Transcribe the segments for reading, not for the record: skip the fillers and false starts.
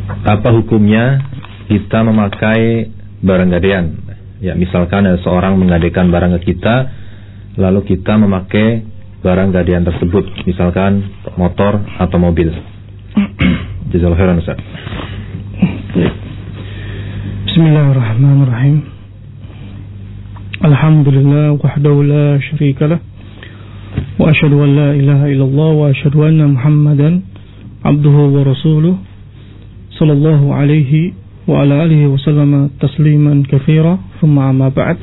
Apa hukumnya kita memakai barang gadaian? Ya, misalkan ada seorang menggadaikan barang ke kita, lalu kita memakai barang gadaian tersebut, misalkan motor atau mobil. Jazakallahu khairan, Ustaz. Bismillahirrahmanirrahim. Alhamdulillah wahdahu la syarika lah, wa asyhadu an la ilaha illallah wa asyhadu anna Muhammadan abduhu wa rasuluh sallallahu alaihi wa ala alihi wa sallama tasliman katsira, thumma amma ba'd.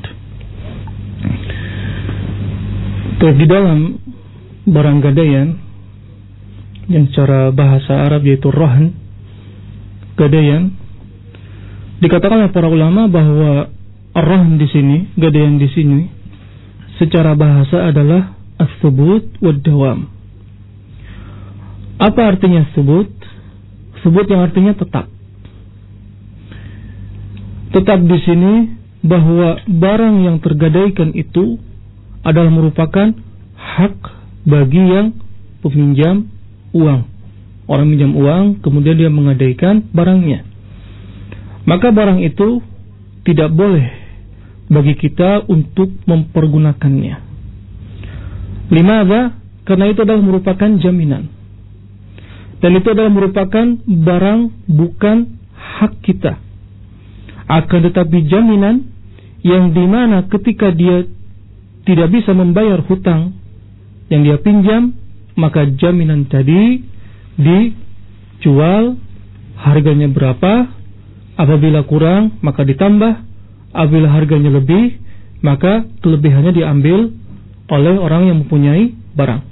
Di dalam barang gadaian yang secara bahasa Arab yaitu rahn, gadaian, dikatakan oleh para ulama bahwa ar-rahn di sini, gadaian di sini, secara bahasa adalah as-subut wad-dawam. Apa artinya subut? Subut yang artinya tetap. Tetap di sini bahwa barang yang tergadaikan itu adalah merupakan hak bagi yang peminjam uang. Orang minjam uang, kemudian dia menggadaikan barangnya. Maka barang itu tidak boleh bagi kita untuk mempergunakannya. Limadha? Karena itu adalah merupakan jaminan. Dan itu adalah merupakan barang bukan hak kita. Akan tetapi jaminan yang dimana ketika dia tidak bisa membayar hutang yang dia pinjam, maka jaminan tadi dijual, harganya berapa, apabila kurang maka ditambah, apabila harganya lebih maka kelebihannya diambil oleh orang yang mempunyai barang.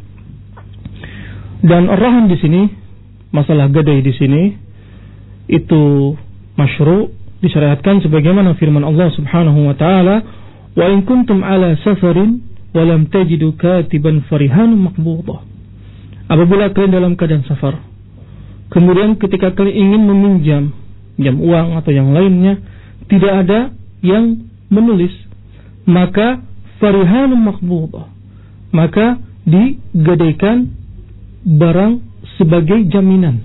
Dan ar-rahn di sini, masalah gadai di sini itu masyru', disyariatkan sebagaimana firman Allah Subhanahu wa taala, wa in kuntum ala safarin wa lam tajidu katiban farihanun maqbudah. Apabila kalian dalam keadaan safar, kemudian ketika kalian ingin meminjam uang atau yang lainnya, tidak ada yang menulis, maka farihanun maqbudah, maka digadaikan barang sebagai jaminan.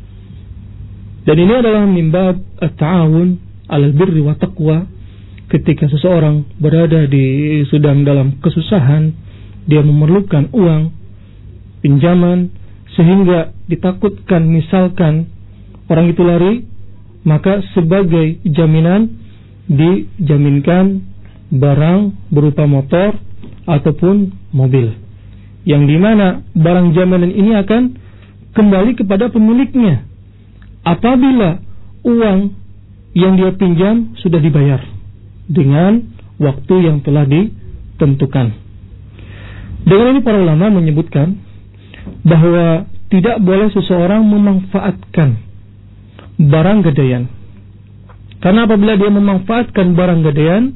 Dan ini adalah mimbab at-ta'awun 'alal birri wa taqwa. Ketika seseorang berada sedang dalam kesusahan, dia memerlukan uang pinjaman, sehingga ditakutkan misalkan orang itu lari, maka sebagai jaminan dijaminkan barang berupa motor ataupun mobil, yang dimana barang jaminan ini akan kembali kepada pemiliknya apabila uang yang dia pinjam sudah dibayar dengan waktu yang telah ditentukan. Dengan ini para ulama menyebutkan bahwa tidak boleh seseorang memanfaatkan barang gadaian. Karena apabila dia memanfaatkan barang gadaian,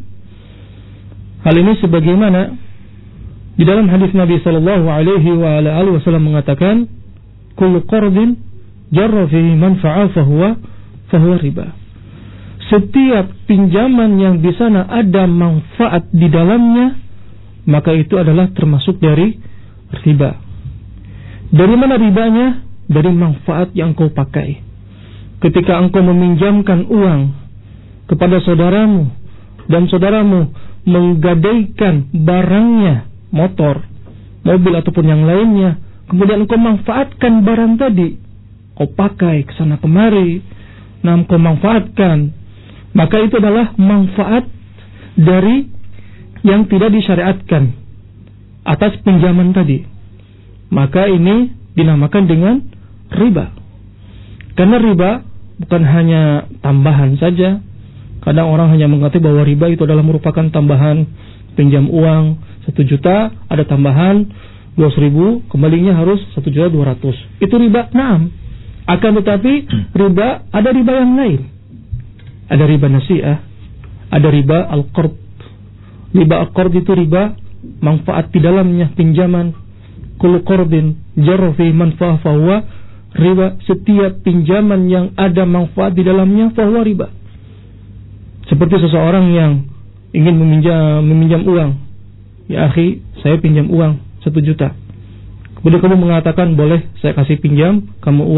hal ini sebagaimana di dalam hadis Nabi sallallahu alaihi wasallam mengatakan, kullu qardin jarra fihi manfa'a fahuwa riba. Setiap pinjaman yang di sana ada manfaat di dalamnya, maka itu adalah termasuk dari riba. Dari mana ribanya? Dari manfaat yang kau pakai. Ketika engkau meminjamkan uang kepada saudaramu dan saudaramu menggadaikan barangnya, motor, mobil ataupun yang lainnya, kemudian engkau manfaatkan barang tadi, kau pakai kesana kemari, kau manfaatkan, maka itu adalah manfaat dari yang tidak disyariatkan atas pinjaman tadi. Maka ini dinamakan dengan riba. Karena riba bukan hanya tambahan saja. Kadang orang hanya mengatakan bahwa riba itu adalah merupakan tambahan pinjam uang 1 juta, ada tambahan 200.000, kembalinya harus 1.200.000. Itu riba. Naam. Akan tetapi riba, ada riba yang lain. Ada riba nasi'ah, ada riba al-qard. Riba al-qard itu riba manfaat di dalamnya pinjaman. Kullu qardin jarra fi manfa'ah fahuwa riba. Setiap pinjaman yang ada manfaat di dalamnya fahuwa riba. Seperti seseorang yang ingin meminjam uang. Ya akhi, saya pinjam uang 1 juta. Kemudian kamu mengatakan, boleh saya kasih pinjam kamu uang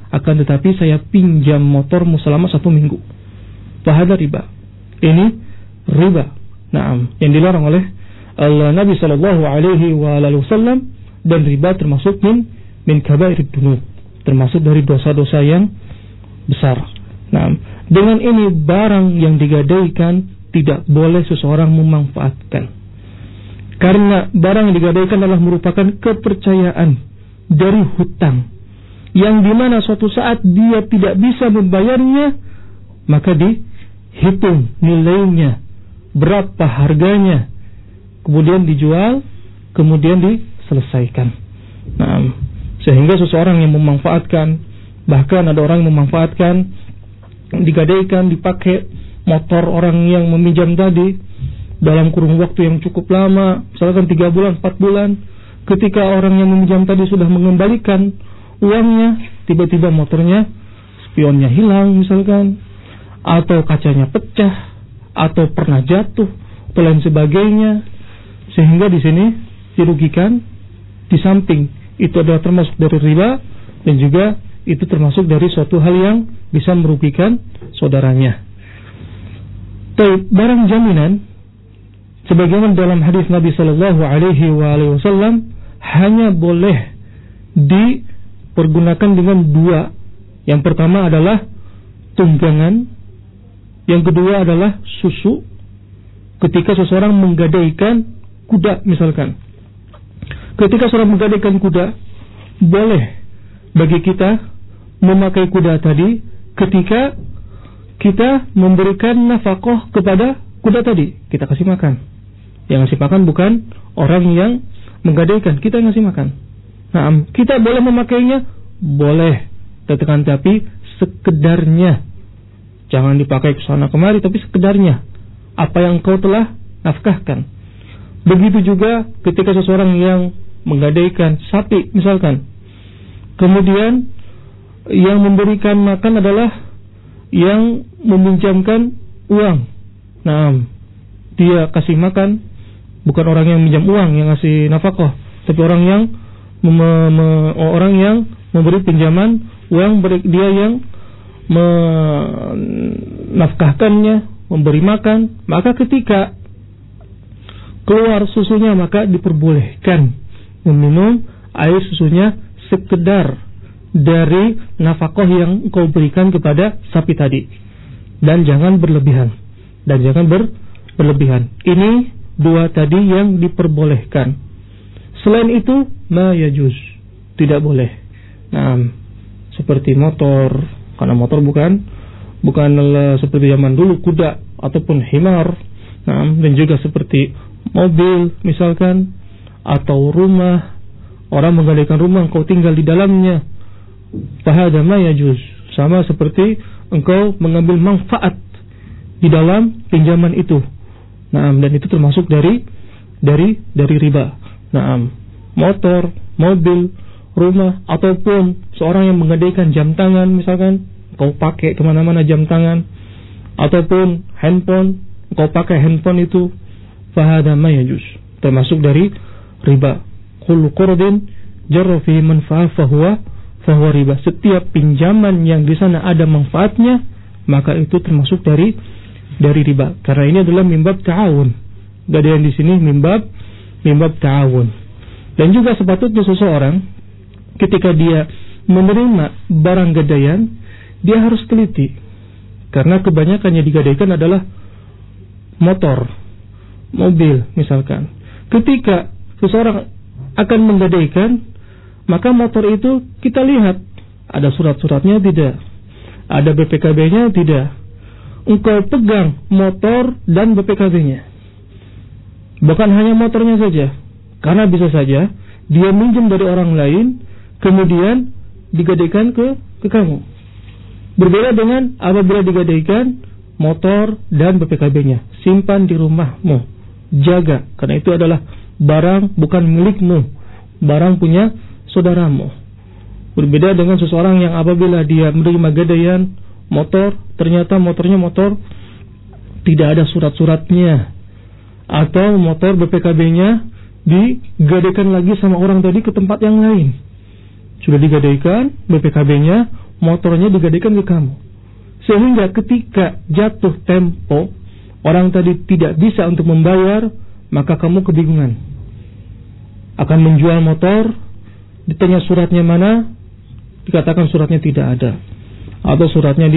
akan tetapi saya pinjam motormu selama 1 minggu. Fahada riba. Ini riba. Naam, yang dilarang oleh Nabi sallallahu alaihi wasallam, dan riba termasuk min kabairid dzunub, termasuk dari dosa-dosa yang besar. Naam, dengan ini barang yang digadaikan tidak boleh seseorang memanfaatkan. Karena barang yang digadaikan adalah merupakan kepercayaan dari hutang, yang dimana suatu saat dia tidak bisa membayarnya, maka dihitung nilainya, berapa harganya, kemudian dijual, kemudian diselesaikan. Nah, sehingga seseorang yang memanfaatkan, bahkan ada orang yang memanfaatkan, digadaikan, dipakai motor orang yang meminjam tadi dalam kurun waktu yang cukup lama, misalkan 3 bulan, 4 bulan. Ketika orang yang meminjam tadi sudah mengembalikan uangnya, tiba-tiba motornya, spionnya hilang misalkan, atau kacanya pecah, atau pernah jatuh, atau lain sebagainya, sehingga di sini dirugikan. Di samping itu adalah termasuk dari riba, dan juga itu termasuk dari suatu hal yang bisa merugikan saudaranya. Barang jaminan, sebagaimana dalam hadis Nabi sallallahu alaihi wasallam, hanya boleh dipergunakan dengan 2. Yang pertama adalah tunggangan, yang kedua adalah susu. Ketika seseorang menggadaikan kuda misalkan, ketika seseorang menggadaikan kuda, boleh bagi kita memakai kuda tadi ketika kita memberikan nafkah kepada kuda tadi, kita kasih makan. Yang ngasih makan bukan orang yang menggadaikan, kita yang ngasih makan. Nah, kita boleh memakainya, boleh, tapi sekedarnya. Jangan dipakai ke sana kemari, tapi sekedarnya apa yang kau telah nafkahkan. Begitu juga ketika seseorang yang menggadaikan sapi misalkan, kemudian yang memberikan makan adalah yang meminjamkan uang. Nah, dia kasih makan bukan orang yang minjam uang yang ngasih nafkah, tapi orang yang memberi pinjaman uang, dia yang menafkahkannya, memberi makan. Maka ketika keluar susunya, maka diperbolehkan meminum air susunya sekedar dari nafkah yang kau berikan kepada sapi tadi, dan jangan berlebihan. Ini 2 tadi yang diperbolehkan. Selain itu, ma yajuz, tidak boleh. Nah, seperti motor, karena motor bukan seperti zaman dulu kuda ataupun himar. Nah, dan juga seperti mobil misalkan, atau rumah, orang menggadaikan rumah, engkau tinggal di dalamnya. Fahada ma yajuz, sama seperti engkau mengambil manfaat di dalam pinjaman itu. Nah, dan itu termasuk dari riba. Nah, motor, mobil, rumah, ataupun seorang yang menggadaikan jam tangan misalkan, kau pakai kemana-mana jam tangan, ataupun handphone, kau pakai handphone itu, fahada ma yajuz, termasuk dari riba. Kullu qardin jarra fi manfa'a fahuwa riba. Setiap pinjaman yang di sana ada manfaatnya, maka itu termasuk dari riba. Karena ini adalah mimbab ta'awun. Gadaian di sini mimbab ta'awun. Dan juga sepatutnya seseorang ketika dia menerima barang gadaian, dia harus teliti. Karena kebanyakan yang digadaikan adalah motor, mobil misalkan. Ketika seseorang akan menggadaikan, maka motor itu kita lihat ada surat-suratnya tidak, ada BPKB-nya tidak. Engkau pegang motor dan BPKB-nya. Bukan hanya motornya saja, karena bisa saja dia minjem dari orang lain, kemudian digadaikan ke kamu. Berbeda dengan apabila digadaikan motor dan BPKB-nya, simpan di rumahmu, jaga, karena itu adalah barang bukan milikmu, barang punya saudaramu. Berbeda dengan seseorang yang apabila dia menerima gadaian motor, ternyata motornya motor tidak ada surat-suratnya, atau motor BPKB-nya digadaikan lagi sama orang tadi ke tempat yang lain. Sudah digadaikan BPKB-nya, motornya digadekan ke kamu. Sehingga ketika jatuh tempo, orang tadi tidak bisa untuk membayar, maka kamu kebingungan. Akan menjual motor, ditanya suratnya mana, dikatakan suratnya tidak ada. Atau suratnya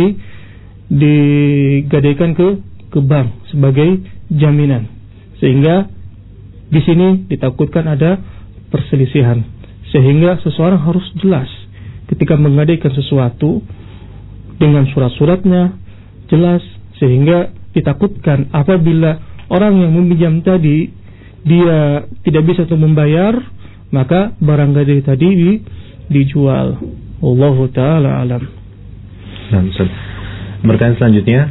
digadaikan ke bank sebagai jaminan. Sehingga di sini ditakutkan ada perselisihan. Sehingga seseorang harus jelas ketika menggadaikan sesuatu dengan surat-suratnya jelas, sehingga ditakutkan apabila orang yang meminjam tadi dia tidak bisa untuk membayar, maka barang gadai tadi dijual. Wallahu ta'ala alam. Nah, pertanyaan selanjutnya,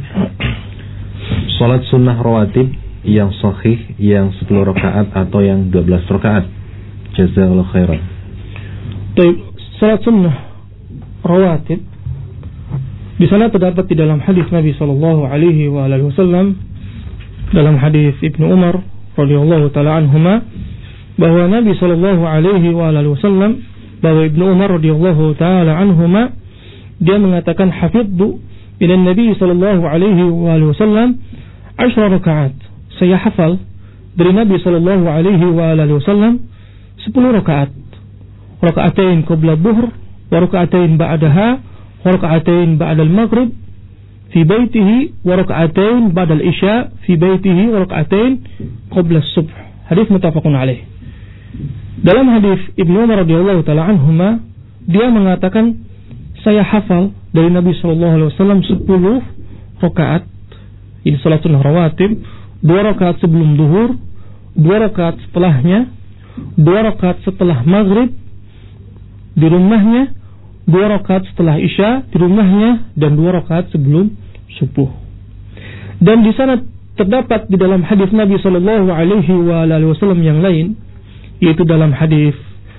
salat sunnah rawatib yang sahih yang 10 rakaat atau yang 12 rakaat? Jazakallahu khairan. Baik, salat sunnah rawatib di sana terdapat di dalam hadis Nabi sallallahu alaihi wasallam, dalam hadis Ibnu Umar radhiyallahu taala anhuma, bahwa Nabi sallallahu alaihi wasallam, bahwa Ibnu Umar radhiyallahu taala anhuma, dia mengatakan hafidhu min Nabi sallallahu alaihi wasallam 10 rakaat. Saya hafal dari Nabi sallallahu alaihi wasallam 10 rakaat. Rakaatain qabla dhuhr wa rakaatain ba'daha wa rakaatain ba'da al-maghrib fi baitihi wa rakaatain ba'da al-isya fi baitihi wa rakaatain qabla as-subh. Hadis muttafaqun alaih. Dalam hadis Ibnu Umar radhiyallahu taala anhuma, dia mengatakan saya hafal dari Nabi sallallahu alaihi wasallam 10 rakaat. Ini salat sunnah rawatib, 2 rakaat sebelum zuhur, 2 rakaat setelahnya, 2 rakaat setelah maghrib di rumahnya, 2 rakaat setelah isya di rumahnya, dan 2 rakaat sebelum subuh. Dan di sana terdapat di dalam hadis Nabi sallallahu alaihi wasallam yang lain, yaitu dalam hadis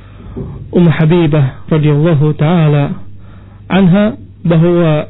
Habibah radhiyallahu taala anha, bahwa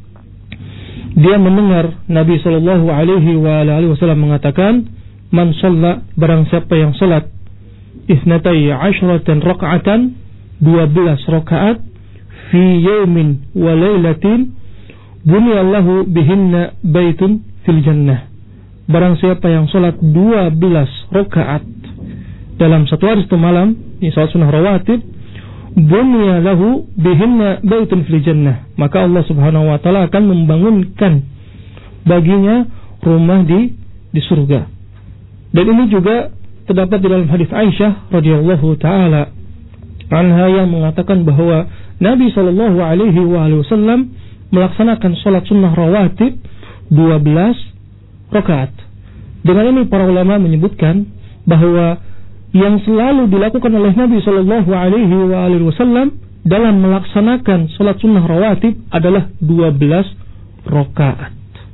dia mendengar Nabi sallallahu alaihi wasallam mengatakan, man shalla, barang siapa yang salat 12 raka'atan, 12 rakaat, fi yaumin wa lailatin buniyallahu bihinna baitun fil jannah. Barang siapa yang salat 12 rakaat dalam satu hari satu malam, ini salat sunnah rawatib, buniyallahu bihinna baitun fil jannah, maka Allah Subhanahu wa taala akan membangunkan baginya rumah di surga. Dan ini juga terdapat di dalam hadis Aisyah radhiyallahu taala anha yang mengatakan bahwa Nabi sallallahu alaihi wasallam melaksanakan salat sunnah rawatib 12 rakaat. Dengan ini para ulama menyebutkan bahwa yang selalu dilakukan oleh Nabi sallallahu alaihi wasallam dalam melaksanakan salat sunnah rawatib adalah 12 rakaat.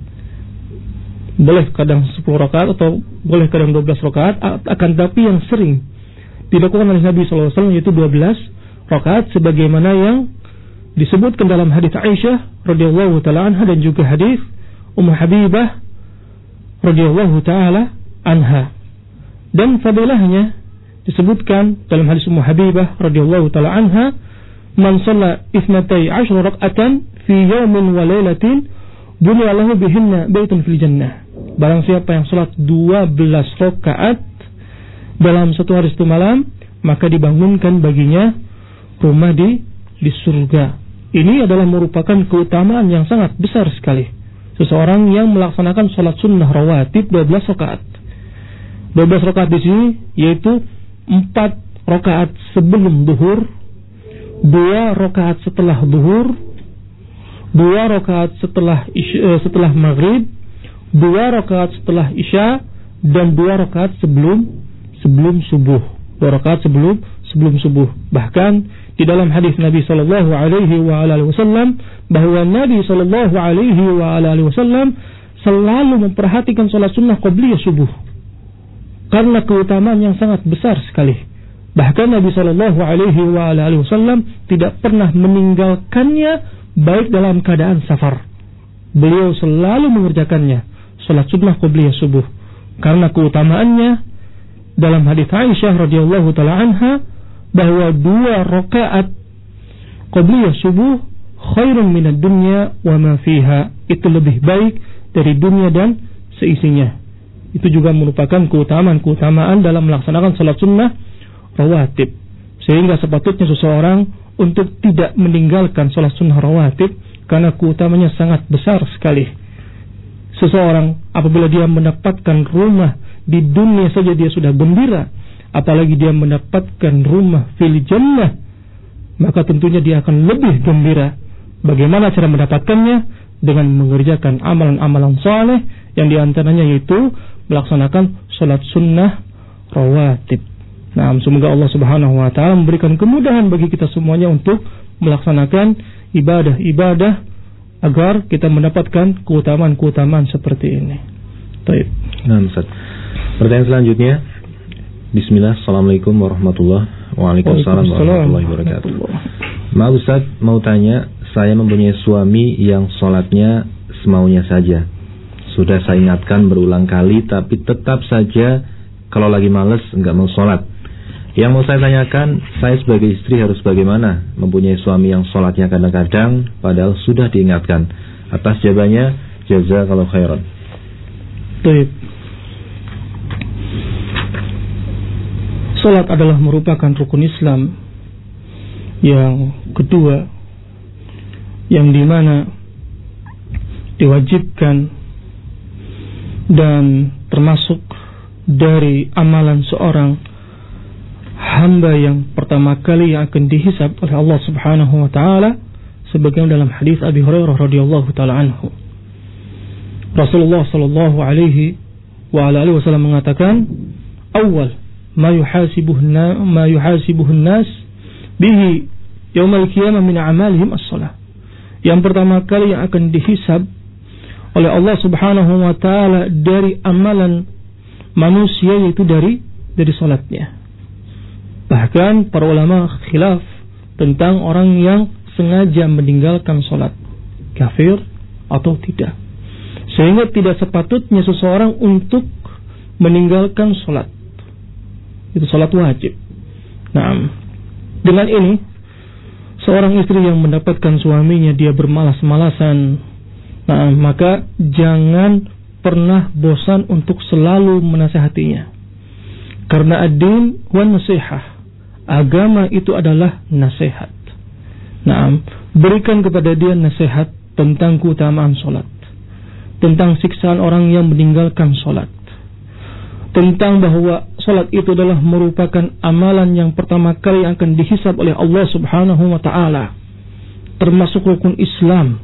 Boleh kadang 10 rakaat atau boleh kadang 12 rakaat, akan tapi yang sering dilakukan oleh Nabi sallallahu alaihi wasallam yaitu 12 rakaat, sebagaimana yang disebutkan dalam hadis Aisyah radhiyallahu taala anha dan juga hadis Habibah radhiyallahu taala anha. Dan fadilahnya disebutkan dalam hadis Habibah radhiyallahu taala anha, man shalla 12 rak'atan fi yawmin wa lailatin bunya lahu bihinna baitun fil jannah. Barang siapa yang salat 12 rakaat dalam satu hari satu malam, maka dibangunkan baginya rumah di surga. Ini adalah merupakan keutamaan yang sangat besar sekali. Seseorang yang melaksanakan salat sunnah rawatib 12 rakaat. 12 rakaat di sini yaitu 4 rakaat sebelum zuhur, 2 rakaat setelah zuhur, 2 rakaat setelah maghrib, 2 rakaat setelah isya, dan 2 rakaat sebelum subuh. 2 rakaat sebelum subuh. Bahkan di dalam hadis Nabi sallallahu alaihi wasallam bahwa Nabi sallallahu alaihi wasallam selalu memperhatikan salat sunnah qabliyah subuh karena keutamaan yang sangat besar sekali. Bahkan Nabi sallallahu alaihi wasallam tidak pernah meninggalkannya baik dalam keadaan safar. Beliau selalu mengerjakannya, salat sunnah qabliyah subuh, karena keutamaannya. Dalam hadis Aisyah radhiyallahu taala anha bahwa 2 rakaat qabliyah subuh khairun minad dunya wa ma fiha, itu lebih baik dari dunia dan seisinya. Itu juga merupakan keutamaan dalam melaksanakan salat sunnah rawatib. Sehingga sepatutnya seseorang untuk tidak meninggalkan salat sunnah rawatib, karena keutamanya sangat besar sekali. Seseorang apabila dia mendapatkan rumah di dunia saja dia sudah gembira, apalagi dia mendapatkan rumah fil jannah, maka tentunya dia akan lebih gembira. Bagaimana cara mendapatkannya? Dengan mengerjakan amalan-amalan saleh, yang diantaranya yaitu melaksanakan salat sunnah rawatib. Nah, semoga Allah Subhanahu wa taala memberikan kemudahan bagi kita semuanya untuk melaksanakan ibadah-ibadah agar kita mendapatkan keutamaan-keutamaan seperti ini. Baik. Nah, Ustaz. Pertanyaan selanjutnya. Bismillah. Assalamualaikum warahmatullahi wabarakatuh. Maaf Ustaz, mau tanya, saya mempunyai suami yang sholatnya semaunya saja. Sudah saya ingatkan berulang kali, tapi tetap saja kalau lagi malas enggak mau sholat. Yang mau saya tanyakan, saya sebagai istri harus bagaimana mempunyai suami yang sholatnya kadang-kadang padahal sudah diingatkan? Atas jawabannya, jazakallahu khairan. Baik. Sholat adalah merupakan rukun Islam yang kedua, yang dimana diwajibkan dan termasuk dari amalan seorang hamba yang pertama kali yang akan dihisab oleh Allah Subhanahu wa taala, sebagaimana dalam hadis Abi Hurairah radhiyallahu taala anhu. Rasulullah sallallahu alaihi wa ala alihi wasallam mengatakan, "Awwal ma yuhasibuhun nas bihi yaumil qiyamah min a'malihim as-shalah." Yang pertama kali yang akan dihisab oleh Allah Subhanahu wa taala dari amalan manusia yaitu dari salatnya. Bahkan para ulama khilaf tentang orang yang sengaja meninggalkan salat, kafir atau tidak. Sehingga tidak sepatutnya seseorang untuk meninggalkan salat. Itu salat wajib. Nah, dengan ini seorang istri yang mendapatkan suaminya dia bermalas-malasan, nah, maka jangan pernah bosan untuk selalu menasihatinya. Karena ad-din wan nasihah, agama itu adalah nasihat. Nah, berikan kepada dia nasihat tentang keutamaan salat, tentang siksaan orang yang meninggalkan salat, tentang bahwa salat itu adalah merupakan amalan yang pertama kali yang akan dihisab oleh Allah Subhanahu wa taala, termasuk rukun Islam.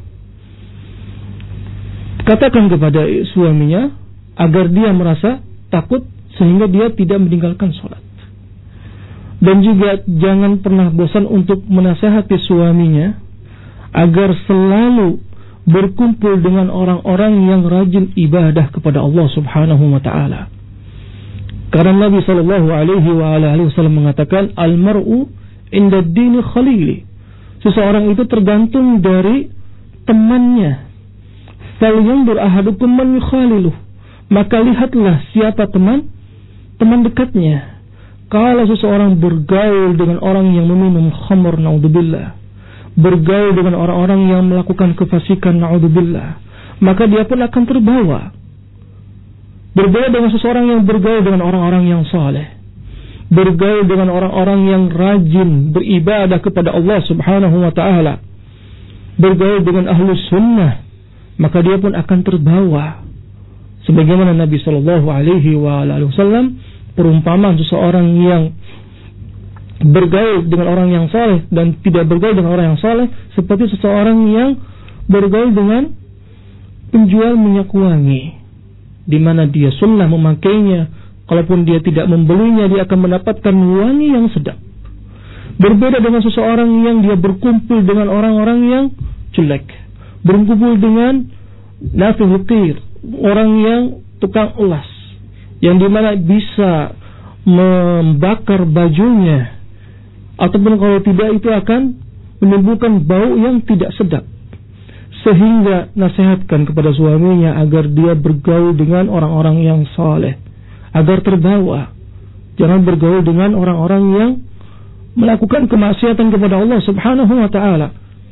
Katakan kepada suaminya agar dia merasa takut sehingga dia tidak meninggalkan salat. Dan juga jangan pernah bosan untuk menasihati suaminya agar selalu berkumpul dengan orang-orang yang rajin ibadah kepada Allah Subhanahu wa taala. Karena Nabi sallallahu alaihi wasallam mengatakan, al-mar'u inda ad-dini khalili. Seseorang itu tergantung dari temannya. Falyanzur ahadukum man yukhaliluh. Maka lihatlah siapa teman dekatnya. Kalau seseorang bergaul dengan orang yang meminum khamr, naudzubillah, bergaul dengan orang-orang yang melakukan kefasikan, naudzubillah, maka dia pun akan terbawa. Berbeda dengan seseorang yang bergaul dengan orang-orang yang saleh, bergaul dengan orang-orang yang rajin beribadah kepada Allah Subhanahu wa taala, bergaul dengan ahlus sunnah, maka dia pun akan terbawa. Sebagaimana Nabi sallallahu alaihi wasallam perumpamaan seseorang yang bergaul dengan orang yang saleh dan tidak bergaul dengan orang yang saleh seperti seseorang yang bergaul dengan penjual minyak wangi, di mana dia sunnah memakainya. Kalaupun dia tidak membelinya, dia akan mendapatkan wangi yang sedap. Berbeda dengan seseorang yang dia berkumpul dengan orang-orang yang jelek, berkumpul dengan nafiqir, orang yang tukang elas, yang dimana bisa membakar bajunya, ataupun kalau tidak itu akan menimbulkan bau yang tidak sedap. Sehingga nasihatkan kepada suaminya agar dia bergaul dengan orang-orang yang saleh, agar terbawa. Jangan bergaul dengan orang-orang yang melakukan kemaksiatan kepada Allah Subhanahu wa taala.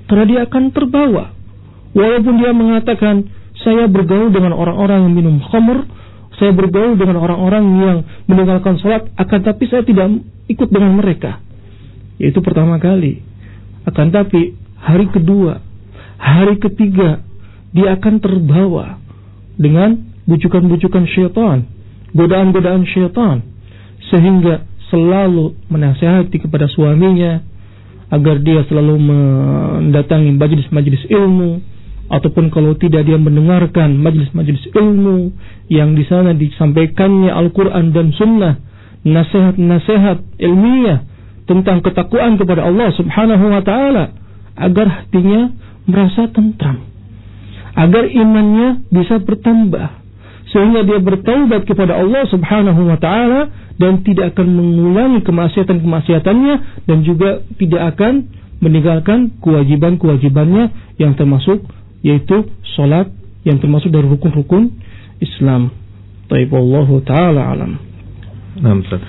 Karena dia akan terbawa. Walaupun dia mengatakan, saya bergaul dengan orang-orang yang minum khamr, saya bergaul dengan orang-orang yang meninggalkan sholat, akan tapi saya tidak ikut dengan mereka. Itu pertama kali. Akan tapi hari kedua, hari ketiga, dia akan terbawa dengan bujukan-bujukan syaitan, godaan-godaan syaitan, sehingga selalu menasihati kepada suaminya agar dia selalu mendatangi majelis-majelis ilmu, ataupun kalau tidak dia mendengarkan majelis-majelis ilmu yang di sana disampaikannya Al-Quran dan Sunnah, nasihat-nasihat ilmiah tentang ketakwaan kepada Allah Subhanahu wa Ta'ala, agar hatinya merasa tentram, agar imannya bisa bertambah, sehingga dia bertaubat kepada Allah Subhanahu wa Ta'ala dan tidak akan mengulangi kemaksiatan-kemaksiatannya, dan juga tidak akan meninggalkan kewajiban-kewajibannya yang termasuk yaitu salat, yang termasuk dari rukun-rukun Islam. Taib wallahu taala alam. Nah, Ustaz.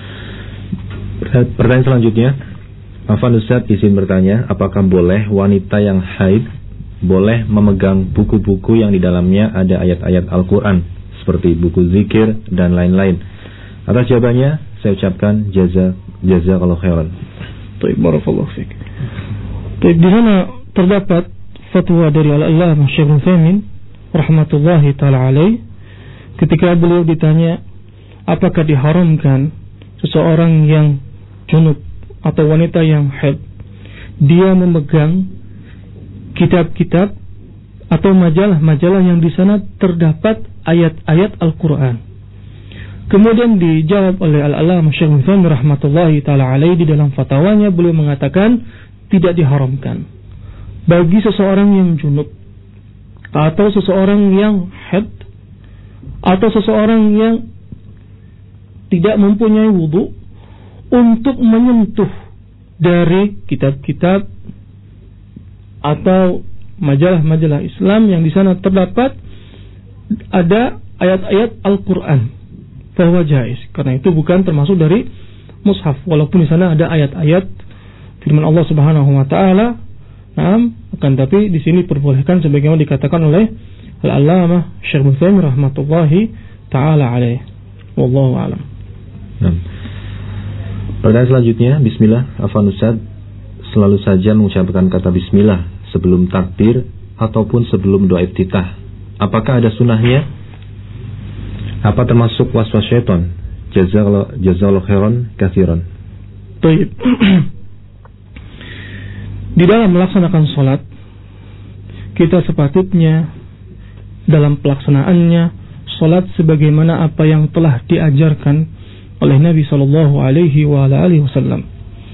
Pertanyaan selanjutnya, Afan Ustaz izin bertanya, apakah boleh wanita yang haid boleh memegang buku-buku yang di dalamnya ada ayat-ayat Al-Qur'an seperti buku zikir dan lain-lain? Atas jawabannya saya ucapkan jazakallahu khairan. Taib barakallahu fiik. Taib, di sana terdapat fatwa dari Al-Allamah Syekh Utsaimin rahmatullahi taala alaih, ketika beliau ditanya apakah diharamkan seseorang yang junub atau wanita yang haid dia memegang kitab-kitab atau majalah-majalah yang di sana terdapat ayat-ayat Al-Qur'an. Kemudian dijawab oleh Al-Allamah Syekh Utsaimin rahmatullahi taala alaih, di dalam fatwanya beliau mengatakan tidak diharamkan bagi seseorang yang junub atau seseorang yang haid atau seseorang yang tidak mempunyai wudu untuk menyentuh dari kitab-kitab atau majalah-majalah Islam yang di sana terdapat ada ayat-ayat Al-Qur'an, bahwa jais, karena itu bukan termasuk dari mushaf, walaupun di sana ada ayat-ayat firman Allah Subhanahu wa Ta'ala. Akan tapi di sini diperbolehkan sebagaimana dikatakan oleh Al-Allamah Syekh Utsaimin rahmatullahi taala alaih. Wallahu a'lam. Pertanyaan selanjutnya, bismillah, Afwan Ustaz selalu saja mengucapkan kata bismillah sebelum takbir ataupun sebelum doa iftitah. Apakah ada sunnahnya? Apa termasuk waswas syaitan? Jazakallahu khairan katsiran. Baik. Di dalam melaksanakan sholat, kita sepatutnya dalam pelaksanaannya sholat sebagaimana apa yang telah diajarkan oleh Nabi Sallallahu Alaihi Wasallam.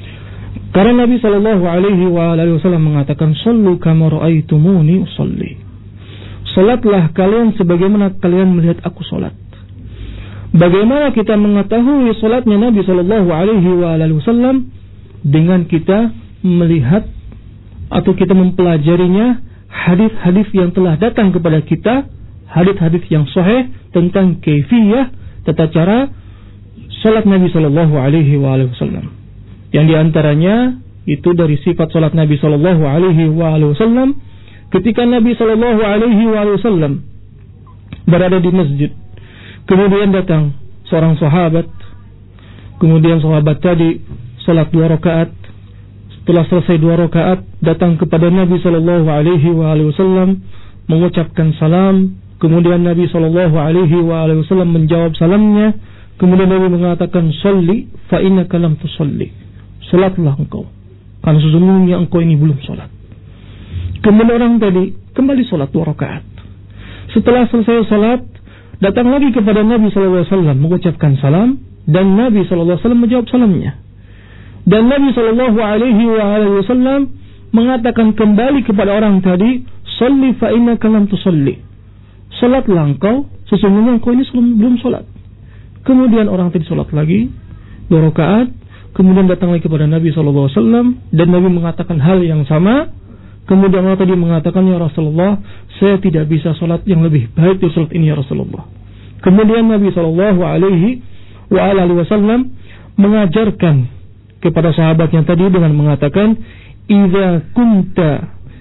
Karena Nabi Sallallahu Alaihi Wasallam mengatakan, "Sallu kama ra'aitumuni usalli." Sholatlah kalian sebagaimana kalian melihat aku sholat. Bagaimana kita mengetahui sholatnya Nabi Sallallahu Alaihi Wasallam? Dengan kita melihat atau kita mempelajarinya hadis-hadis yang telah datang kepada kita, hadis-hadis yang sahih tentang kaifiyah, tata cara salat Nabi sallallahu alaihi wasallam. Yang diantaranya itu dari sifat salat Nabi sallallahu alaihi wasallam, ketika Nabi sallallahu alaihi wasallam berada di masjid, kemudian datang seorang sahabat, kemudian sahabat tadi salat 2 rakaat. Setelah selesai 2 rakaat, datang kepada Nabi sallallahu alaihi wasallam mengucapkan salam. Kemudian Nabi sallallahu alaihi wasallam menjawab salamnya. Kemudian Nabi mengatakan, "Shalli fa innaka lam tusalli." Salatlah engkau, karena sesungguhnya engkau ini belum salat. Kemudian orang tadi kembali salat 2 rakaat. Setelah selesai salat, datang lagi kepada Nabi sallallahu alaihi wasallam mengucapkan salam, dan Nabi sallallahu alaihi wasallam menjawab salamnya. Dan Nabi sallallahu alaihi wasallam mengatakan kembali kepada orang tadi, "Shalli fa innaka lam tusalli." Salatlah engkau, sesungguhnya engkau ini belum salat. Kemudian orang tadi salat lagi 2 rakaat, kemudian datang lagi kepada Nabi sallallahu alaihi wasallam dan Nabi mengatakan hal yang sama. Kemudian orang tadi mengatakan, "Ya Rasulullah, saya tidak bisa salat yang lebih baik dari salat ini ya Rasulullah." Kemudian Nabi sallallahu alaihi wasallam mengajarkan kepada sahabatnya tadi dengan mengatakan, "Idza kunta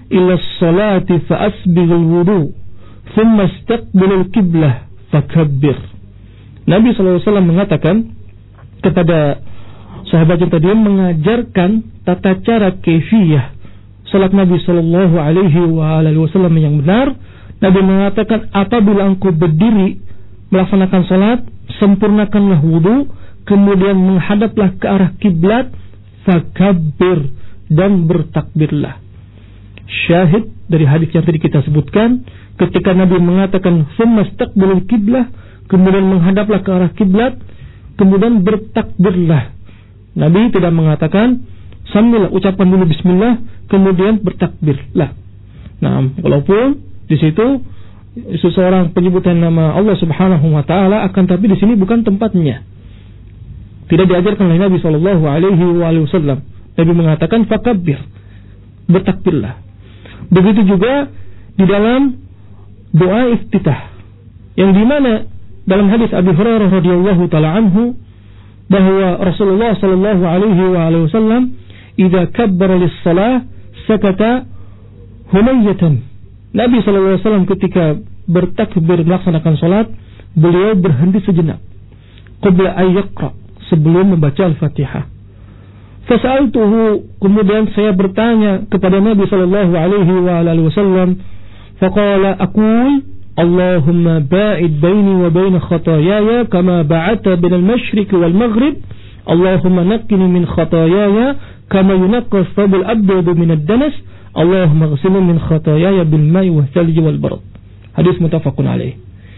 ila as-salati fa asbighul wudu, thumma istaqbilul qiblah fakabbir. Nabi SAW mengatakan kepada sahabat yang tadi, mengajarkan tata cara kaifiyah salat Nabi sallallahu alaihi wasallam yang benar. Nabi mengatakan, apabila engkau berdiri melaksanakan salat, sempurnakanlah wudu, kemudian menghadaplah ke arah kiblat, fakabbir, dan bertakbirlah. Syahid dari hadis yang tadi kita sebutkan, ketika Nabi mengatakan summa istaqbilul kiblah, kemudian menghadaplah ke arah kiblat, kemudian bertakbirlah. Nabi tidak mengatakan sambil ucapan dulu bismillah kemudian bertakbirlah. Nah, walaupun di situ seseorang penyebutan nama Allah Subhanahu wa taala, akan tapi di sini bukan tempatnya. Tidak diajarkan oleh Nabi sallallahu alaihi wasallam. Nabi mengatakan fakabbir, bertakbirlah. Begitu juga di dalam doa iftitah, yang dimana dalam hadis Abi Hurairah radhiyallahu taala anhu bahwa Rasulullah sallallahu alaihi wasallam idza kabbara lis-shalah sakata humayyatan. Nabi sallallahu alaihi wasallam ketika bertakbir melaksanakan salat, beliau berhenti sejenak qabla ay yaqra, sebelum membaca Al-Fatihah. Fasa'altuhu, kemudian saya bertanya kepada Nabi sallallahu alaihi wasallam, faqala aqul Allahumma ba'id baini wa baina khataayaya kama ba'adta bainal masyriqi wal maghrib. Allahumma naqqini min khataayaya kama yunqqa thawbul abyadu minad danas. Allahumma ighsilni min khataayaya bil ma'i wal thalji wal barad. Hadis muttafaqun alaih.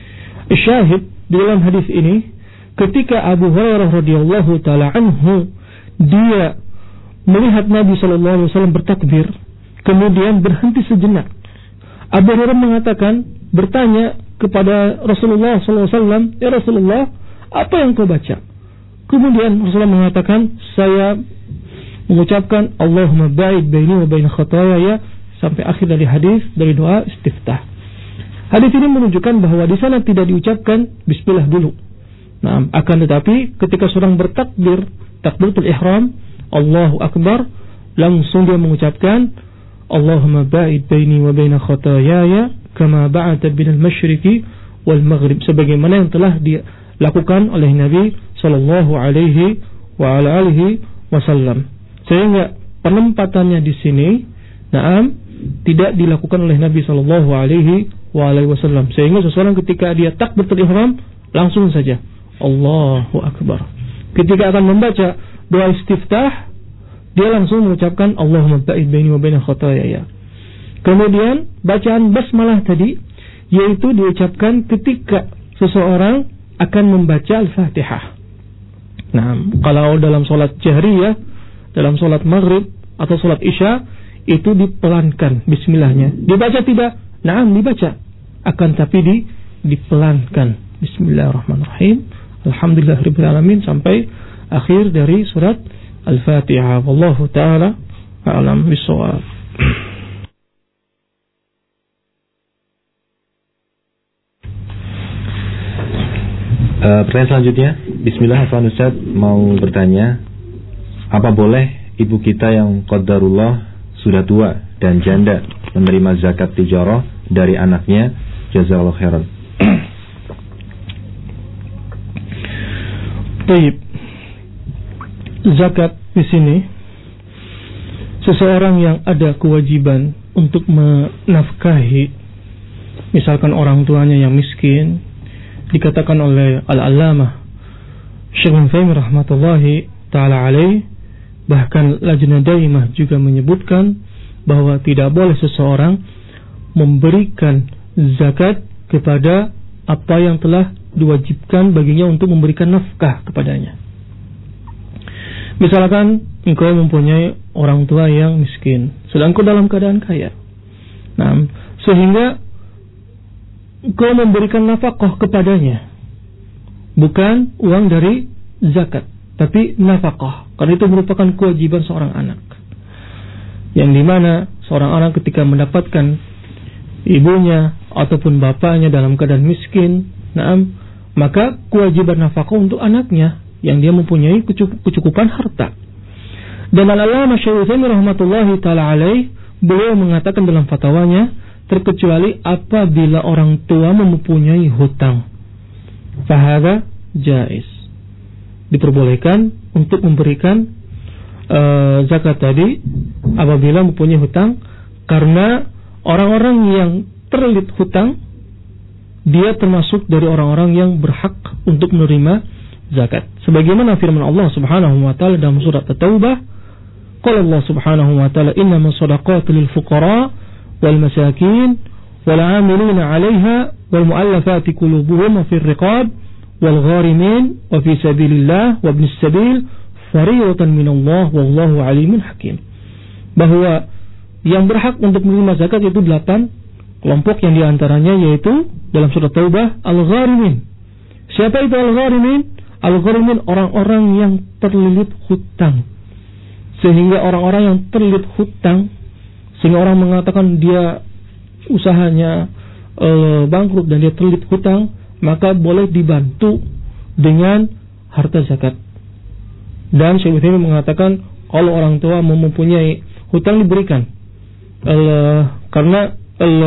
Syahid di dalam hadis ini, ketika Abu Hurairah radhiyallahu taala anhu dia melihat Nabi sallallahu alaihi wasallam bertakbir, kemudian berhenti sejenak. Abu Hurairah mengatakan, bertanya kepada Rasulullah sallallahu alaihi wasallam, "Ya Rasulullah, apa yang kau baca?" Kemudian Rasulullah mengatakan, "Saya mengucapkan Allahumma ba'id baini wa baina khataayaya," sampai akhir dari hadis, dari doa istiftah. Hadis ini menunjukkan bahwa di sana tidak diucapkan bismillah dulu. Nah, akan tetapi ketika seorang bertakbir, takbiratul ihram, Allahu akbar, langsung dia mengucapkan Allahumma ba'id baini wa baina khataayaya kama ba'adta bainal masyriqi wal maghrib, sebagaimana yang telah dilakukan oleh Nabi sallallahu alaihi wa ala alihi wasallam. Sehingga penempatannya di sini tidak dilakukan oleh Nabi sallallahu alaihi wa alihi wasallam. Sehingga seseorang ketika dia takbiratul ihram langsung saja Allahu akbar. Ketika akan membaca doa istiftah, dia langsung mengucapkan Allahumma ba'id baini wa baina khataayaya. Kemudian bacaan basmalah tadi, yaitu diucapkan ketika seseorang akan membaca Al-Fatihah. Nah, kalau dalam salat jahriyah, dalam salat maghrib atau salat isya, itu dipelankan bismillahnya. Dibaca tidak? Naam, dibaca. Akan tapi dipelankan. Bismillahirrahmanirrahim. Alhamdulillahirabbil alamin sampai akhir dari surat Al-Fatihah. Wallahu taala a'lam bissawab. Pertanyaan selanjutnya, bismillah, Afwan Ustaz mau bertanya, apa boleh ibu kita yang qadarullah sudah tua dan janda menerima zakat tijarah dari anaknya? Jazakallahu khairan. Baik. Zakat di sini, seseorang yang ada kewajiban untuk menafkahi, misalkan orang tuanya yang miskin, dikatakan oleh Al-Allamah Syekh Ibnu Utsaimin rahmatullahi taala alaih, bahkan Lajnah Daimah juga menyebutkan bahwa tidak boleh seseorang memberikan zakat kepada apa yang telah diwajibkan baginya untuk memberikan nafkah kepadanya. Misalkan engkau mempunyai orang tua yang miskin, sedang engkau dalam keadaan kaya. Nah, sehingga engkau memberikan nafkah kepadanya, bukan uang dari zakat, tapi nafkah, karena itu merupakan kewajiban seorang anak. Yang dimana seorang anak ketika mendapatkan ibunya ataupun bapaknya dalam keadaan miskin, maka kewajiban nafkah untuk anaknya yang dia mempunyai kecukupan harta. Dan Al-Allamah Syekh Utsaimin rahmatullahi taala alaih beliau mengatakan dalam fatwanya, terkecuali apabila orang tua mempunyai hutang, fahada jaiz, diperbolehkan untuk memberikan zakat tadi apabila mempunyai hutang, karena orang-orang yang terlilit hutang dia termasuk dari orang-orang yang berhak untuk menerima zakat. Sebagaimana firman Allah Subhanahu wa taala dalam surat At-Taubah, qala Allah Subhanahu wa taala, innamas shadaqatu lil fuqara wal masakin wal 'amilina 'alaiha wal mu'allafati qulubuhum fir riqab wal gharimin wa fi sabilillah wa ibnis sabil fariidatan minallah wallahu 'alimun hakim. Bahwa yang berhak untuk menerima zakat itu 8 kelompok, yang diantaranya yaitu dalam surat Taubah al-gharimin. Siapa itu al-gharimin? Al-gharimin orang-orang yang terlilit hutang. Sehingga orang-orang yang terlilit hutang, sehingga orang mengatakan dia usahanya bangkrut dan dia terlilit hutang, maka boleh dibantu dengan harta zakat. Dan Syekh Utsaimin mengatakan kalau orang tua mempunyai hutang diberikan, karena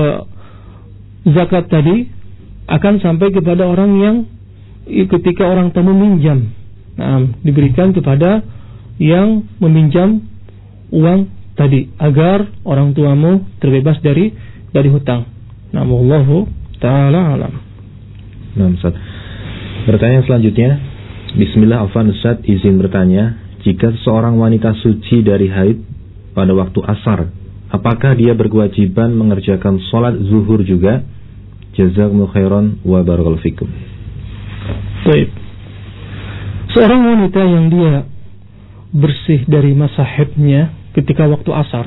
zakat tadi akan sampai kepada orang yang ketika orang tua meminjam, diberikan kepada yang meminjam uang tadi agar orang tuamu terbebas dari hutang. Wallahu ta'ala alam. Nah, Ustaz. Pertanyaan selanjutnya, Bismillah, Afwan Ustaz, izin bertanya, jika seorang wanita suci dari haid pada waktu asar, apakah dia berkewajiban mengerjakan sholat zuhur juga? Jazakumullahu khairan wa barakallahu fikum. Baik. Seorang wanita yang dia bersih dari masa haidnya ketika waktu asar,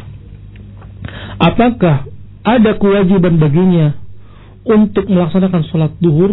apakah ada kewajiban baginya untuk melaksanakan sholat zuhur?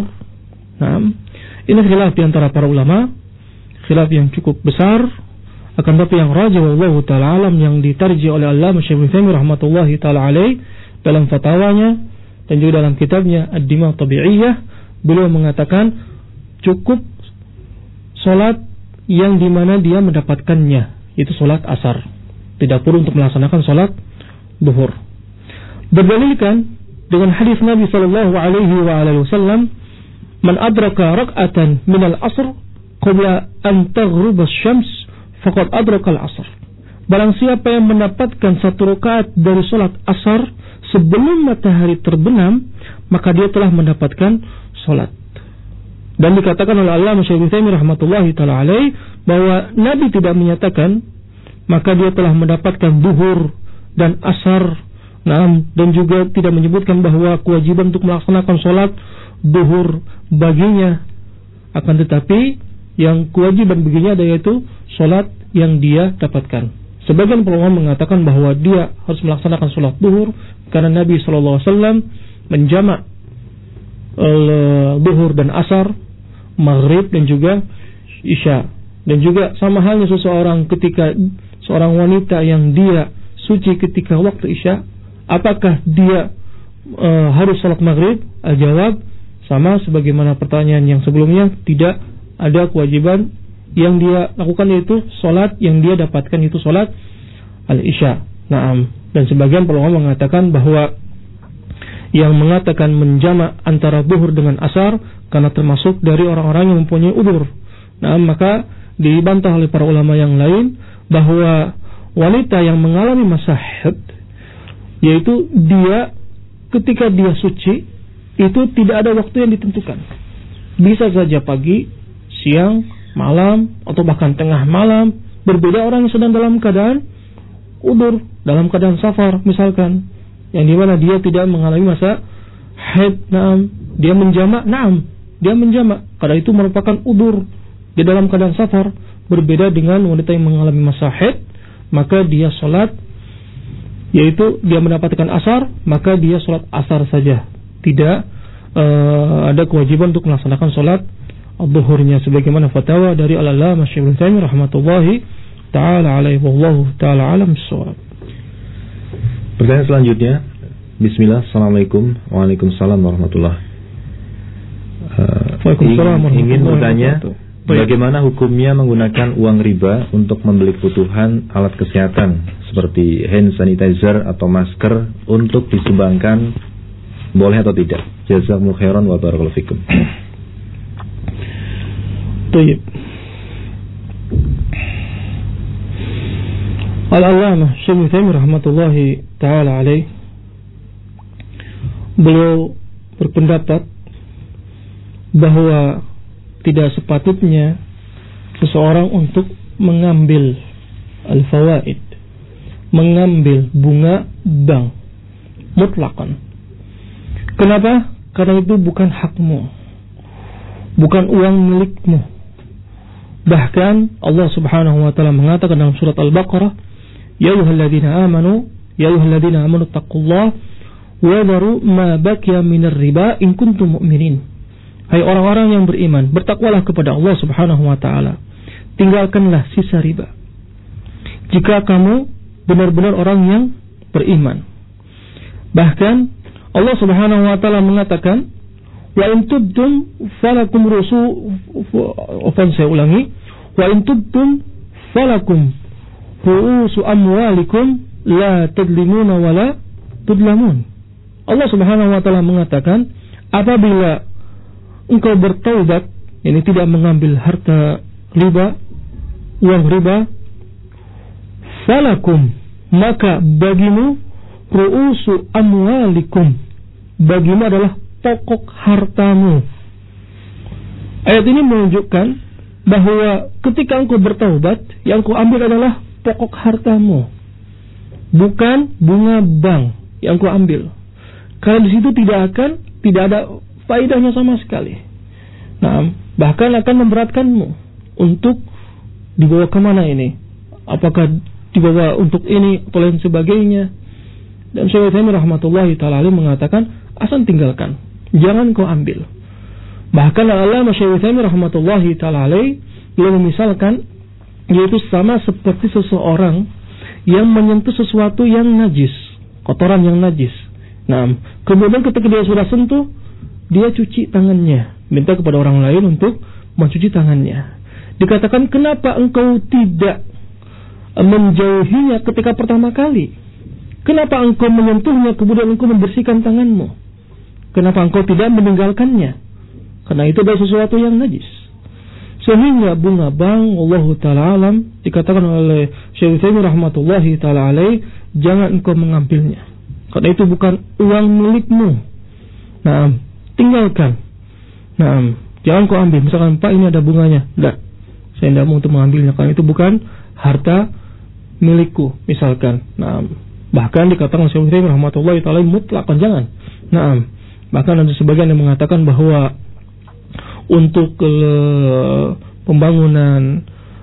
Ini khilaf di antara para ulama, khilaf yang cukup besar. Akan tapi yang rajih wallahu ta'ala alam, yang ditarjih oleh Allamah Syekh Utsaimin rahmatullahi ta'ala alaih dalam fatwanya dan juga dalam kitabnya Ad-Dimah Tabi'iyah, beliau mengatakan cukup sholat yang dimana dia mendapatkannya, itu sholat asar, tidak perlu untuk melaksanakan sholat zuhur. Berdalilkan dengan hadis Nabi sallallahu alaihi wasallam, man adraka rak'atan minal asr qabla an taghruba asy-syams faqad adraka al-asr. Barang siapa yang mendapatkan satu rakaat dari salat asar sebelum matahari terbenam, maka dia telah mendapatkan salat. Dan dikatakan oleh Allamah Syekh Utsaimin rahmatullahi taala alaih bahwa Nabi tidak menyatakan maka dia telah mendapatkan zuhur dan asar. Dan juga tidak menyebutkan bahwa kewajiban untuk melaksanakan salat zuhur baginya, akan tetapi yang kewajiban baginya yaitu salat yang dia dapatkan. Sebagian ulama mengatakan bahwa dia harus melaksanakan salat zuhur karena Nabi sallallahu alaihi wasallam menjamak zuhur dan asar, maghrib dan juga isya. Dan juga sama halnya seseorang ketika seorang wanita yang dia suci ketika waktu isya, apakah dia harus salat maghrib? Al-jawab sama sebagaimana pertanyaan yang sebelumnya, tidak ada kewajiban. Yang dia lakukan yaitu salat yang dia dapatkan itu salat al-isya. Dan sebagian ulama mengatakan bahwa yang mengatakan menjamak antara zuhur dengan asar karena termasuk dari orang-orang yang mempunyai udzur. Maka dibantah oleh para ulama yang lain bahwa wanita yang mengalami masa haid, yaitu dia ketika dia suci itu tidak ada waktu yang ditentukan, bisa saja pagi, siang, malam, atau bahkan tengah malam. Berbeda orang yang sedang dalam keadaan udzur, dalam keadaan safar misalkan, yang dimana dia tidak mengalami masa haid, dia menjamak, dia menjamak karena itu merupakan udzur, dia dalam keadaan safar. Berbeda dengan wanita yang mengalami masa haid, maka dia sholat, yaitu dia mendapatkan asar, maka dia sholat asar saja, tidak ada kewajiban untuk melaksanakan sholat zuhurnya, sebagaimana fatwa dari Al-Allamah Syekh Utsaimin rahmatullahi ta'ala alaihi wallahu ta'ala alam bissawab. Pertanyaan selanjutnya, Bismillah, Assalamualaikum. Waalaikumsalam warahmatullahi. Waalaikumsalam warahmatullahi Ingin bertanya, Bagaimana hukumnya menggunakan uang riba untuk membeli kebutuhan alat kesehatan seperti hand sanitizer atau masker untuk disumbangkan, boleh atau tidak? Jazakumullahu khairan wa barakallahu fikum. Baik. Al-Allamah Syekh Utsaimin rahmatullahi taala alaih, beliau berpendapat bahwa tidak sepatutnya seseorang untuk mengambil al-fawaid, mengambil bunga bank mutlaqan. Kenapa? Karena itu bukan hakmu, bukan uang milikmu. Bahkan Allah Subhanahu wa taala mengatakan dalam surat Al-Baqarah, ya ayyuhalladzina amanu taqullaha wa dharu ma baqiya minar riba in kuntum mu'minin. Hai orang-orang yang beriman, bertakwalah kepada Allah Subhanahu wa taala. Tinggalkanlah sisa riba jika kamu benar-benar orang yang beriman. Bahkan Allah Subhanahu wa taala mengatakan, wa in tubtum falakum ru'usu amwalikum la tadlimuna wa la tudlamun. Allah Subhanahu wa taala mengatakan, apabila engkau bertaubat, ini tidak mengambil harta riba, uang riba, falakum, maka bagimu ru'usu amwalikum, bagimu adalah pokok hartamu. Ayat ini menunjukkan bahwa ketika engkau bertaubat, yang engkau ambil adalah pokok hartamu, bukan bunga bank yang engkau ambil. Karena di situ tidak ada faedahnya sama sekali. Nah, bahkan akan memberatkanmu untuk dibawa kemana ini? Apakah dibawa untuk ini atau lain sebagainya? Dan Syekh Utsaimin rahmatullahi taala mengatakan, asal tinggalkan, jangan kau ambil. Bahkan Al-Allamah Syekh Utsaimin rahmatullahi taala beliau memisalkan, yaitu sama seperti seseorang yang menyentuh sesuatu yang najis, kotoran yang najis. Nah, kemudian ketika dia sudah sentuh, dia cuci tangannya, minta kepada orang lain untuk mencuci tangannya. Dikatakan, kenapa engkau tidak menjauhinya ketika pertama kali? Kenapa engkau menyentuhnya kemudian engkau membersihkan tanganmu? Kenapa engkau tidak meninggalkannya? Karena itu adalah sesuatu yang najis. Sehingga bunga bank, Allah Ta'ala alam, dikatakan oleh Syekh Utsaimin rahmatullahi ta'ala alaih, jangan engkau mengambilnya, karena itu bukan uang milikmu. Nah, tinggalkan. Nah, jangan kau ambil. Misalkan, Pak, ini ada bunganya. Tidak, saya tidak mau untuk mengambilnya, karena itu bukan harta milikku, misalkan. Nah, bahkan dikatakan Syekh Utsaimin rahmatullahi ta'ala mutlaqan, jangan. Nah, bahkan ada sebagian yang mengatakan bahwa untuk pembangunan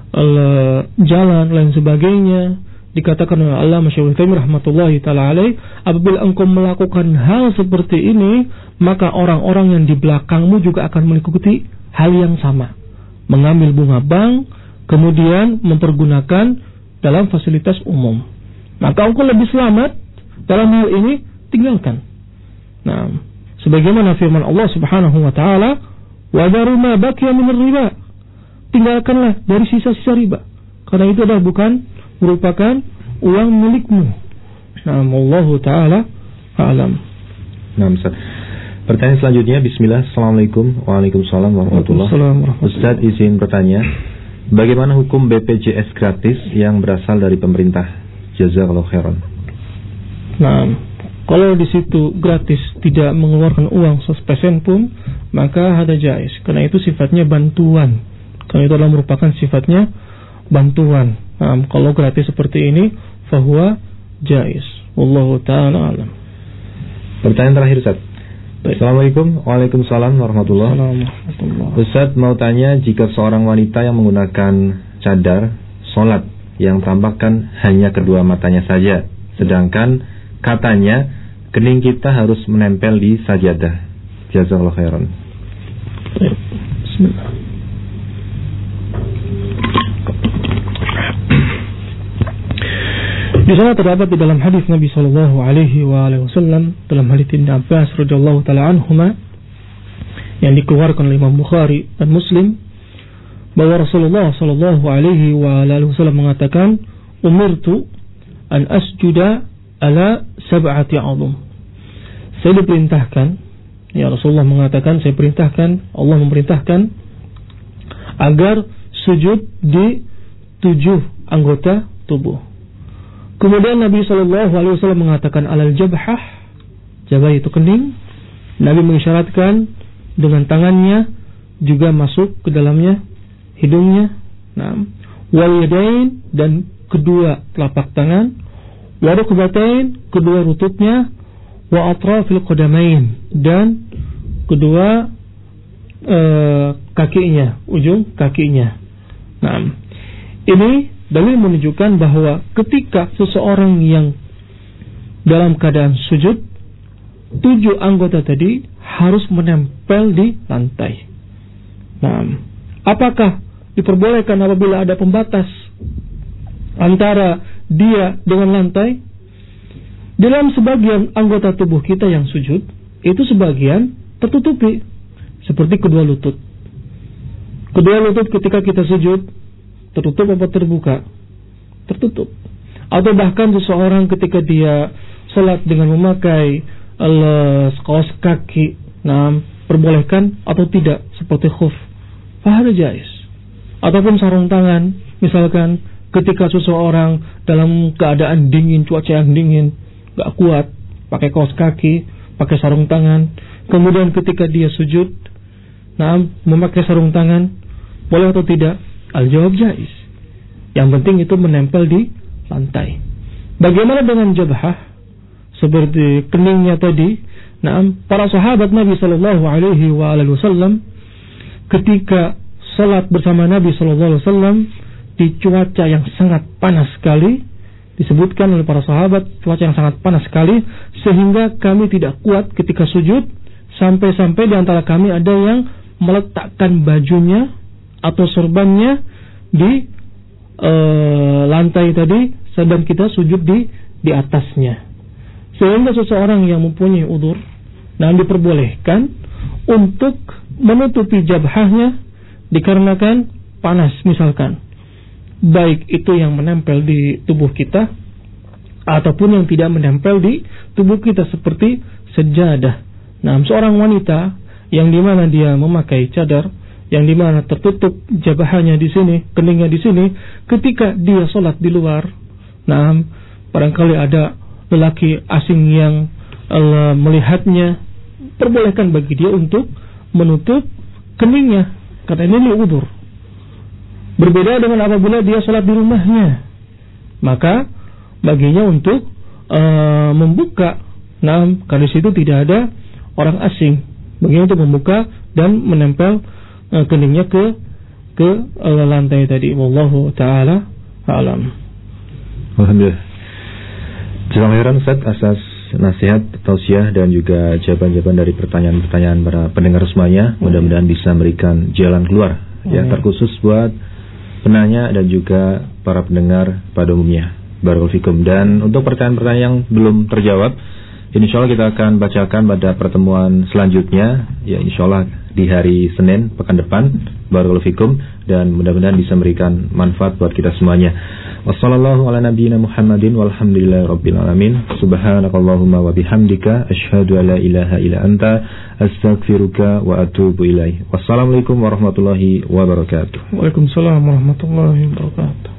jalan lain sebagainya, dikatakan oleh Allamah Syekh Utsaimin rahmatullahi ta'ala alaih, apabila engkau melakukan hal seperti ini, maka orang-orang yang di belakangmu juga akan mengikuti hal yang sama, mengambil bunga bank kemudian mempergunakan dalam fasilitas umum. Maka engkau lebih selamat dalam hal ini, tinggalkan. Nah, sebagaimana firman Allah Subhanahu wa taala, wa dharu ma baqiya min riba, tinggalkanlah dari sisa-sisa riba, karena itu adalah bukan merupakan uang milikmu. Nah, Allahu ta'ala a'lam. Nah, Ustaz, pertanyaan selanjutnya, bismillah. Assalamualaikum. Waalaikumsalam warahmatullahi wabarakatuh. Ustaz, izin bertanya, bagaimana hukum BPJS gratis yang berasal dari pemerintah? Jazakallahu khairan. Nah, kalau di situ gratis, tidak mengeluarkan uang sespesen pun, maka hada jais, karena itu sifatnya bantuan. Karena itu adalah merupakan sifatnya bantuan. Nah, kalau gratis seperti ini, fahuwa jais. Wallahu ta'ala alam. Pertanyaan terakhir, Ustaz. Assalamualaikum. Waalaikumsalam warahmatullahi wabarakatuh. Ustaz, mau tanya, jika seorang wanita yang menggunakan cadar sholat yang tampakkan hanya kedua matanya saja, sedangkan katanya kening kita harus menempel di sajadah. Jazakallahu khairan. Bismillah. Di sana terdapat di dalam hadis Nabi sallallahu alaihi wasallam, dalam hadis Ibnu Abbas radhiyallahu taala anhuma yang dikeluarkan oleh Imam Bukhari dan Muslim, bahwa Rasulullah sallallahu alaihi wasallam mengatakan, "Umirtu an asjuda ala sab'ati 'azum." Saya diperintahkan, ya Rasulullah mengatakan, saya perintahkan, Allah memerintahkan agar sujud di 7 anggota tubuh. Kemudian Nabi sallallahu alaihi wasallam mengatakan alal jabhah, jabah itu kening. Nabi mengisyaratkan dengan tangannya juga masuk ke dalamnya hidungnya. Wal yadain, dan kedua telapak tangan, wa rukbatain, kedua lututnya, wa atrafil qadamain, dan kedua kakinya, ujung kakinya. Ini dalil menunjukkan bahwa ketika seseorang yang dalam keadaan sujud, 7 anggota tadi harus menempel di lantai. Apakah diperbolehkan apabila ada pembatas antara dia dengan lantai? Dalam sebagian anggota tubuh kita yang sujud, itu sebagian tertutupi, seperti kedua lutut. Kedua lutut ketika kita sujud, tertutup apa terbuka? Tertutup. Atau bahkan seseorang ketika dia salat dengan memakai kaos kaki, perbolehkan atau tidak, seperti khuf, fahada jais. Ataupun sarung tangan, misalkan ketika seseorang dalam keadaan dingin, cuaca yang dingin, gak kuat, pakai kaos kaki, pakai sarung tangan, kemudian ketika dia sujud, memakai sarung tangan, boleh atau tidak? Al-jawab jais. Yang penting itu menempel di lantai. Bagaimana dengan jabhah? Seperti keningnya tadi, para sahabat Nabi sallallahu alaihi wasallam ketika salat bersama Nabi sallallahu alaihi wasallam di cuaca yang sangat panas sekali, disebutkan oleh para sahabat cuaca yang sangat panas sekali sehingga kami tidak kuat ketika sujud, sampai-sampai di antara kami ada yang meletakkan bajunya atau sorbannya di lantai tadi, sedang kita sujud di atasnya. Sehingga seseorang yang mempunyai udzur diperbolehkan untuk menutupi jabhahnya dikarenakan panas misalkan, baik itu yang menempel di tubuh kita ataupun yang tidak menempel di tubuh kita, seperti sejadah. Seorang wanita yang dimana dia memakai cadar, yang dimana tertutup jabahnya di sini, keningnya di sini, ketika dia sholat di luar, barangkali ada lelaki asing yang melihatnya, perbolehkan bagi dia untuk menutup keningnya, karena ini udzur. Berbeda dengan apabila dia sholat di rumahnya, maka baginya untuk membuka, karena di situ tidak ada orang asing, baginya untuk membuka dan menempel keningnya ke lantai tadi. Wallahu ta'ala a'lam. Alhamdulillah. Terima kasih Ustaz atas nasihat, tausiah dan juga jawaban-jawaban dari pertanyaan-pertanyaan para pendengar semuanya. Mudah-mudahan bisa memberikan jalan keluar yang terkhusus buat penanya dan juga para pendengar pada umumnya. Barakallahu fikum. Dan untuk pertanyaan-pertanyaan yang belum terjawab, insyaallah kita akan bacakan pada pertemuan selanjutnya, ya insyaallah di hari Senin pekan depan. Barakallahu fikum, dan mudah-mudahan bisa memberikan manfaat buat kita semuanya. Wassallallahu ala nabiyyina Muhammadin walhamdulillahi rabbil alamin. Subhanakallahumma wa bihamdika asyhadu an la ilaha illa anta astaghfiruka wa atubu ilaik. Wassalamualaikum warahmatullahi wabarakatuh. Waalaikumsalam warahmatullahi wabarakatuh.